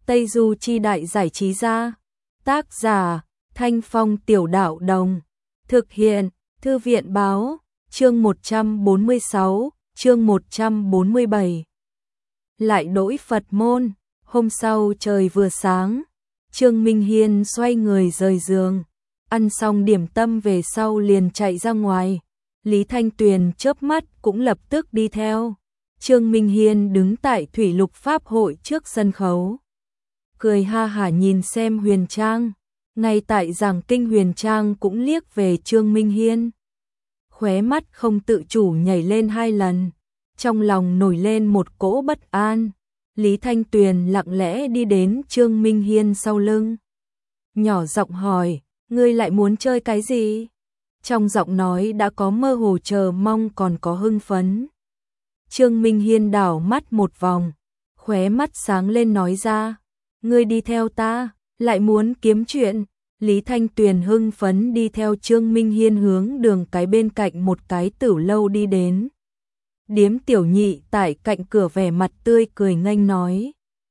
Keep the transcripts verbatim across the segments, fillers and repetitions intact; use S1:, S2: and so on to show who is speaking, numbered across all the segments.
S1: Tây Du Chi Đại Giải Trí Gia. Tác giả Thanh Phong Tiểu Đạo Đồng. Thực hiện Thư viện Báo. Chương một trăm bốn mươi sáu, chương một trăm bốn mươi bảy. Lại đổi Phật môn. Hôm sau trời vừa sáng, Trương Minh Hiên xoay người rời giường, ăn xong điểm tâm về sau liền chạy ra ngoài. Lý Thanh Tuyền chớp mắt cũng lập tức đi theo. Trương Minh Hiên đứng tại Thủy Lục Pháp hội trước sân khấu, cười ha hả nhìn xem Huyền Trang. Ngay tại giảng kinh Huyền Trang cũng liếc về Trương Minh Hiên, khóe mắt không tự chủ nhảy lên hai lần, trong lòng nổi lên một cỗ bất an. Lý Thanh Tuyền lặng lẽ đi đến Trương Minh Hiên sau lưng, nhỏ giọng hỏi, ngươi lại muốn chơi cái gì? Trong giọng nói đã có mơ hồ chờ mong còn có hưng phấn. Trương Minh Hiên đảo mắt một vòng, khóe mắt sáng lên nói ra, ngươi đi theo ta, lại muốn kiếm chuyện. Lý Thanh Tuyền hưng phấn đi theo Trương Minh Hiên hướng đường cái bên cạnh một cái tửu lâu đi đến. Điếm Tiểu Nhị tại cạnh cửa vẻ mặt tươi cười nghênh nói,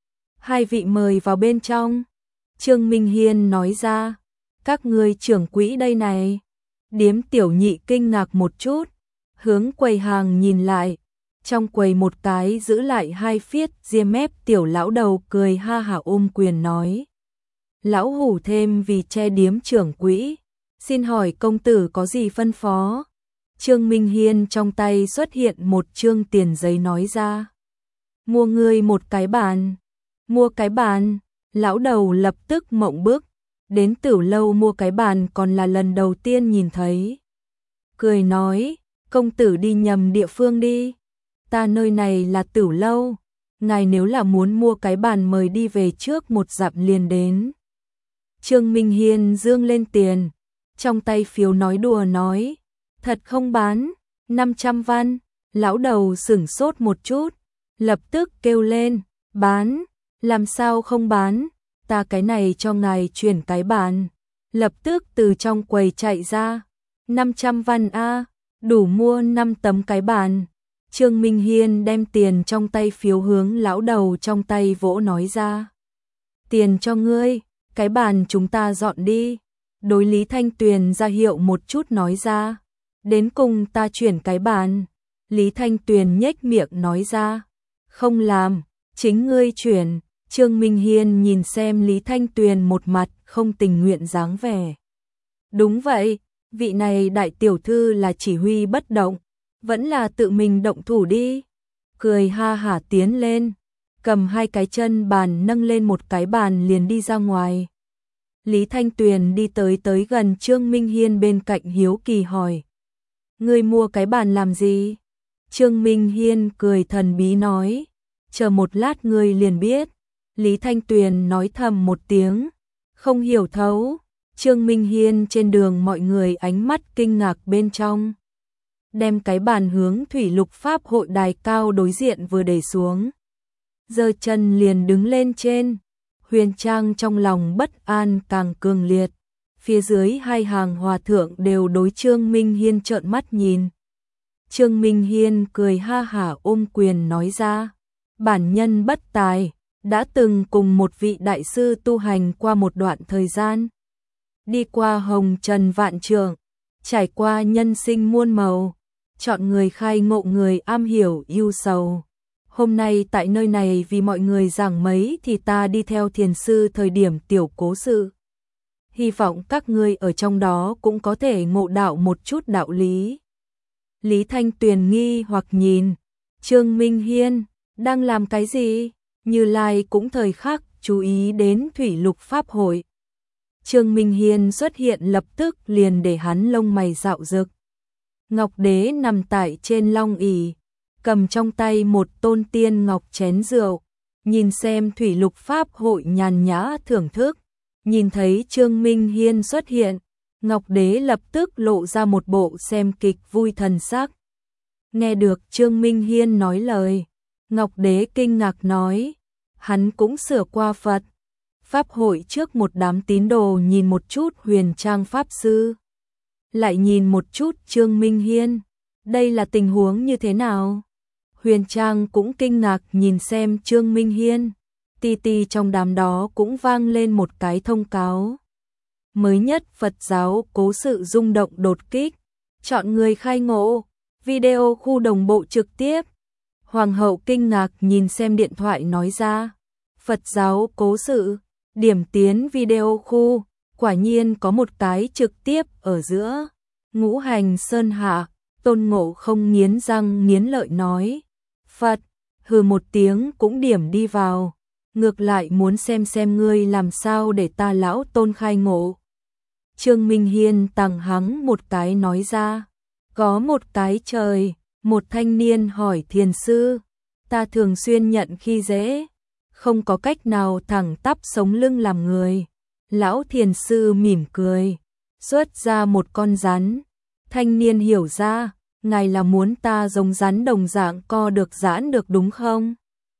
S1: hai vị mời vào bên trong. Trương Minh Hiên nói ra, các ngươi trưởng quỹ đây này. Điếm Tiểu Nhị kinh ngạc một chút, hướng quầy hàng nhìn lại, trong quầy một cái giữ lại hai phiết ria mép tiểu lão đầu cười ha hả ôm quyền nói, lão hủ thêm vì che điếm trưởng quỹ, xin hỏi công tử có gì phân phó? Trương Minh Hiên trong tay xuất hiện một trương tiền giấy nói ra, mua ngươi một cái bàn. Mua cái bàn? Lão đầu lập tức mộng bức, đến tửu lâu mua cái bàn còn là lần đầu tiên nhìn thấy. Cười nói, công tử đi nhầm địa phương đi, ta nơi này là tửu lâu, ngài nếu là muốn mua cái bàn mời đi về trước một dặm liền đến. Trương Minh Hiên dương lên tiền, trong tay phiếu nói đùa nói, thật không bán, năm trăm văn. Lão đầu sửng sốt một chút, lập tức kêu lên, bán, làm sao không bán, ta cái này cho ngài chuyển cái bàn. Lập tức từ trong quầy chạy ra, năm trăm văn a, đủ mua năm tấm cái bàn. Trương Minh Hiên đem tiền trong tay phiếu hướng lão đầu trong tay vỗ nói ra, tiền cho ngươi, cái bàn chúng ta dọn đi. Đối Lý Thanh Tuyền ra hiệu một chút nói ra, đến cùng ta chuyển cái bàn. Lý Thanh Tuyền nhếch miệng nói ra, không làm, chính ngươi chuyển. Trương Minh Hiên nhìn xem Lý Thanh Tuyền một mặt không tình nguyện dáng vẻ. Đúng vậy, vị này đại tiểu thư là chỉ huy bất động, vẫn là tự mình động thủ đi. Cười ha hả tiến lên, cầm hai cái chân bàn nâng lên một cái bàn liền đi ra ngoài. Lý Thanh Tuyền đi tới tới gần Trương Minh Hiên bên cạnh hiếu kỳ hỏi, ngươi mua cái bàn làm gì? Trương Minh Hiên cười thần bí nói, chờ một lát ngươi liền biết. Lý Thanh Tuyền nói thầm một tiếng, không hiểu thấu. Trương Minh Hiên trên đường mọi người ánh mắt kinh ngạc bên trong, đem cái bàn hướng Thủy Lục Pháp hội đài cao đối diện vừa để xuống, giơ chân liền đứng lên trên. Huyền Trang trong lòng bất an càng cường liệt, phía dưới hai hàng hòa thượng đều đối Trương Minh Hiên trợn mắt nhìn. Trương Minh Hiên cười ha hả ôm quyền nói ra, bản nhân bất tài, đã từng cùng một vị đại sư tu hành qua một đoạn thời gian, đi qua hồng trần vạn trượng, trải qua nhân sinh muôn màu, chọn người khai ngộ người am hiểu ưu sầu. Hôm nay tại nơi này vì mọi người giảng mấy thì ta đi theo thiền sư thời điểm tiểu cố sự. Hy vọng các ngươi ở trong đó cũng có thể ngộ đạo một chút đạo lý. Lý Thanh Tuyền nghi hoặc nhìn, Trương Minh Hiên, đang làm cái gì? Như Lai cũng thời khắc chú ý đến Thủy Lục Pháp hội. Trương Minh Hiên xuất hiện lập tức liền để hắn lông mày dạo rực. Ngọc Đế nằm tại trên long ỷ, cầm trong tay một tôn tiên ngọc chén rượu, nhìn xem Thủy Lục Pháp hội nhàn nhã thưởng thức. Nhìn thấy Trương Minh Hiên xuất hiện, Ngọc Đế lập tức lộ ra một bộ xem kịch vui thần sắc. Nghe được Trương Minh Hiên nói lời, Ngọc Đế kinh ngạc nói, hắn cũng sửa qua Phật. Pháp hội trước một đám tín đồ nhìn một chút Huyền Trang Pháp Sư, lại nhìn một chút Trương Minh Hiên, đây là tình huống như thế nào? Huyền Trang cũng kinh ngạc nhìn xem Trương Minh Hiên, ti ti trong đám đó cũng vang lên một cái thông cáo. Mới nhất Phật giáo cố sự rung động đột kích, chọn người khai ngộ, video khu đồng bộ trực tiếp. Hoàng hậu kinh ngạc nhìn xem điện thoại nói ra, Phật giáo cố sự, điểm tiến video khu, quả nhiên có một cái trực tiếp ở giữa. Ngũ hành sơn hạ, Tôn Ngộ Không nghiến răng nghiến lợi nói, Phật, hừ một tiếng cũng điểm đi vào, ngược lại muốn xem xem ngươi làm sao để ta lão Tôn khai ngộ. Trương Minh Hiên tằng hắng một cái nói ra, có một cái trời, một thanh niên hỏi thiền sư, ta thường xuyên nhận khi dễ, không có cách nào thẳng tắp sống lưng làm người. Lão thiền sư mỉm cười, xuất ra một con rắn. Thanh niên hiểu ra, ngài là muốn ta giống rắn đồng dạng co được giãn được đúng không?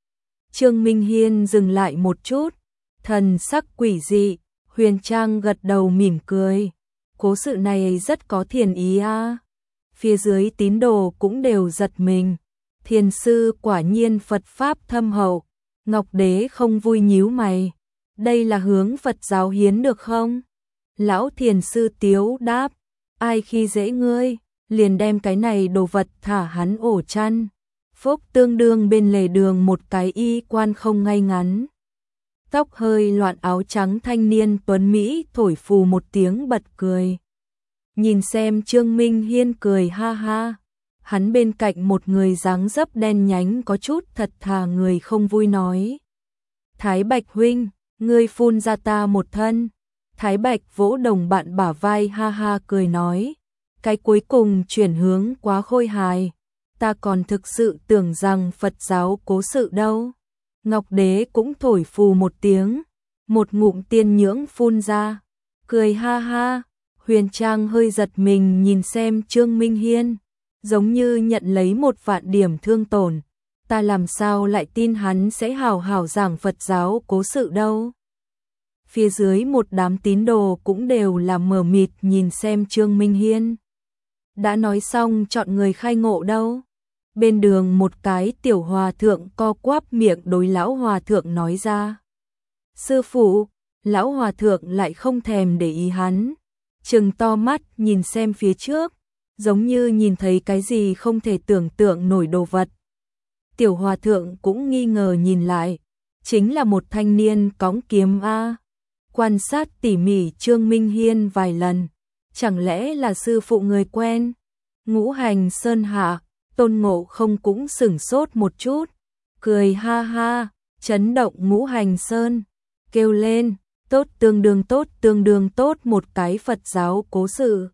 S1: Trương Minh Hiên dừng lại một chút, thần sắc quỷ dị, Huyền Trang gật đầu mỉm cười. Cố sự này rất có thiền ý a. À. Phía dưới tín đồ cũng đều giật mình. Thiền sư quả nhiên Phật Pháp thâm hậu. Ngọc Đế không vui nhíu mày. Đây là hướng Phật giáo hiến được không? Lão thiền sư tiếu đáp. Ai khi dễ ngươi, liền đem cái này đồ vật thả hắn ổ chăn. Phúc tương đương bên lề đường một cái y quan không ngay ngắn. Tóc hơi loạn áo trắng thanh niên tuấn Mỹ thổi phù một tiếng bật cười. Nhìn xem Trương Minh Hiên cười ha ha. Hắn bên cạnh một người dáng dấp đen nhánh có chút thật thà người không vui nói. Thái Bạch huynh, ngươi phun ra ta một thân. Thái Bạch vỗ đồng bạn bả vai ha ha cười nói. Cái cuối cùng chuyển hướng quá khôi hài. Ta còn thực sự tưởng rằng Phật giáo cố sự đâu. Ngọc Đế cũng thổi phù một tiếng. Một ngụm tiên nhưỡng phun ra. Cười ha ha. Huyền Trang hơi giật mình nhìn xem Trương Minh Hiên. Giống như nhận lấy một vạn điểm thương tổn. Ta làm sao lại tin hắn sẽ hào hào giảng Phật giáo cố sự đâu. Phía dưới một đám tín đồ cũng đều là mờ mịt nhìn xem Trương Minh Hiên. Đã nói xong chọn người khai ngộ đâu. Bên đường một cái tiểu hòa thượng co quắp miệng đối lão hòa thượng nói ra. Sư phụ, lão hòa thượng lại không thèm để ý hắn. Trừng to mắt nhìn xem phía trước, giống như nhìn thấy cái gì không thể tưởng tượng nổi đồ vật. Tiểu hòa thượng cũng nghi ngờ nhìn lại, chính là một thanh niên cõng kiếm A. Quan sát tỉ mỉ Trương Minh Hiên vài lần, chẳng lẽ là sư phụ người quen? Ngũ hành sơn hạ, Tôn Ngộ Không cũng sửng sốt một chút, cười ha ha, chấn động ngũ hành sơn, kêu lên, tốt tương đương tốt tương đương tốt một cái Phật giáo cố sự.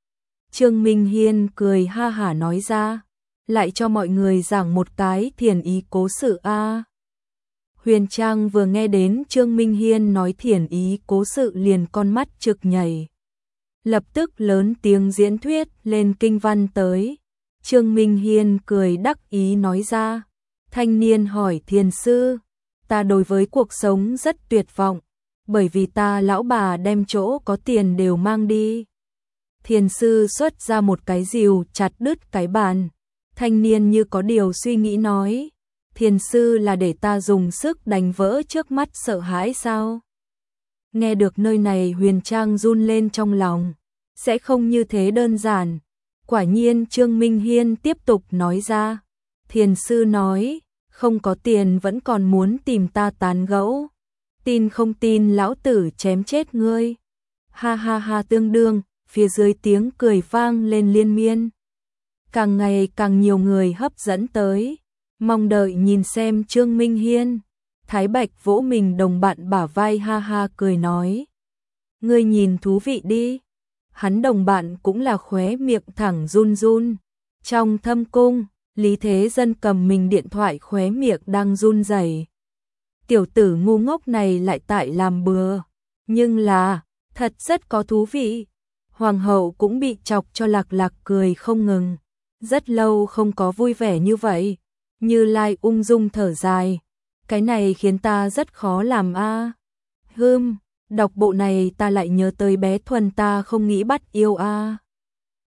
S1: Trương Minh Hiên cười ha hả nói ra, lại cho mọi người giảng một cái thiền ý cố sự a. Huyền Trang vừa nghe đến Trương Minh Hiên nói thiền ý cố sự liền con mắt trực nhảy. Lập tức lớn tiếng diễn thuyết lên kinh văn tới. Trương Minh Hiên cười đắc ý nói ra, thanh niên hỏi thiền sư, ta đối với cuộc sống rất tuyệt vọng, bởi vì ta lão bà đem chỗ có tiền đều mang đi. Thiền sư xuất ra một cái rìu chặt đứt cái bàn. Thanh niên như có điều suy nghĩ nói, thiền sư là để ta dùng sức đánh vỡ trước mắt sợ hãi sao? Nghe được nơi này Huyền Trang run lên trong lòng, sẽ không như thế đơn giản. Quả nhiên Trương Minh Hiên tiếp tục nói ra, thiền sư nói, không có tiền vẫn còn muốn tìm ta tán gẫu. Tin không tin lão tử chém chết ngươi. Ha ha ha tương đương, phía dưới tiếng cười vang lên liên miên. Càng ngày càng nhiều người hấp dẫn tới, mong đợi nhìn xem Trương Minh Hiên. Thái Bạch vỗ mình đồng bạn bả vai ha ha cười nói. Ngươi nhìn thú vị đi. Hắn đồng bạn cũng là khóe miệng thẳng run run. Trong thâm cung, Lý Thế Dân cầm mình điện thoại khóe miệng đang run rẩy. Tiểu tử ngu ngốc này lại tại làm bừa. Nhưng là, thật rất có thú vị. Hoàng hậu cũng bị chọc cho lạc lạc cười không ngừng. Rất lâu không có vui vẻ như vậy. Như Lai ung dung thở dài. Cái này khiến ta rất khó làm a. À. Hưm, đọc bộ này ta lại nhớ tới bé Thuần ta không nghĩ bắt yêu a. À.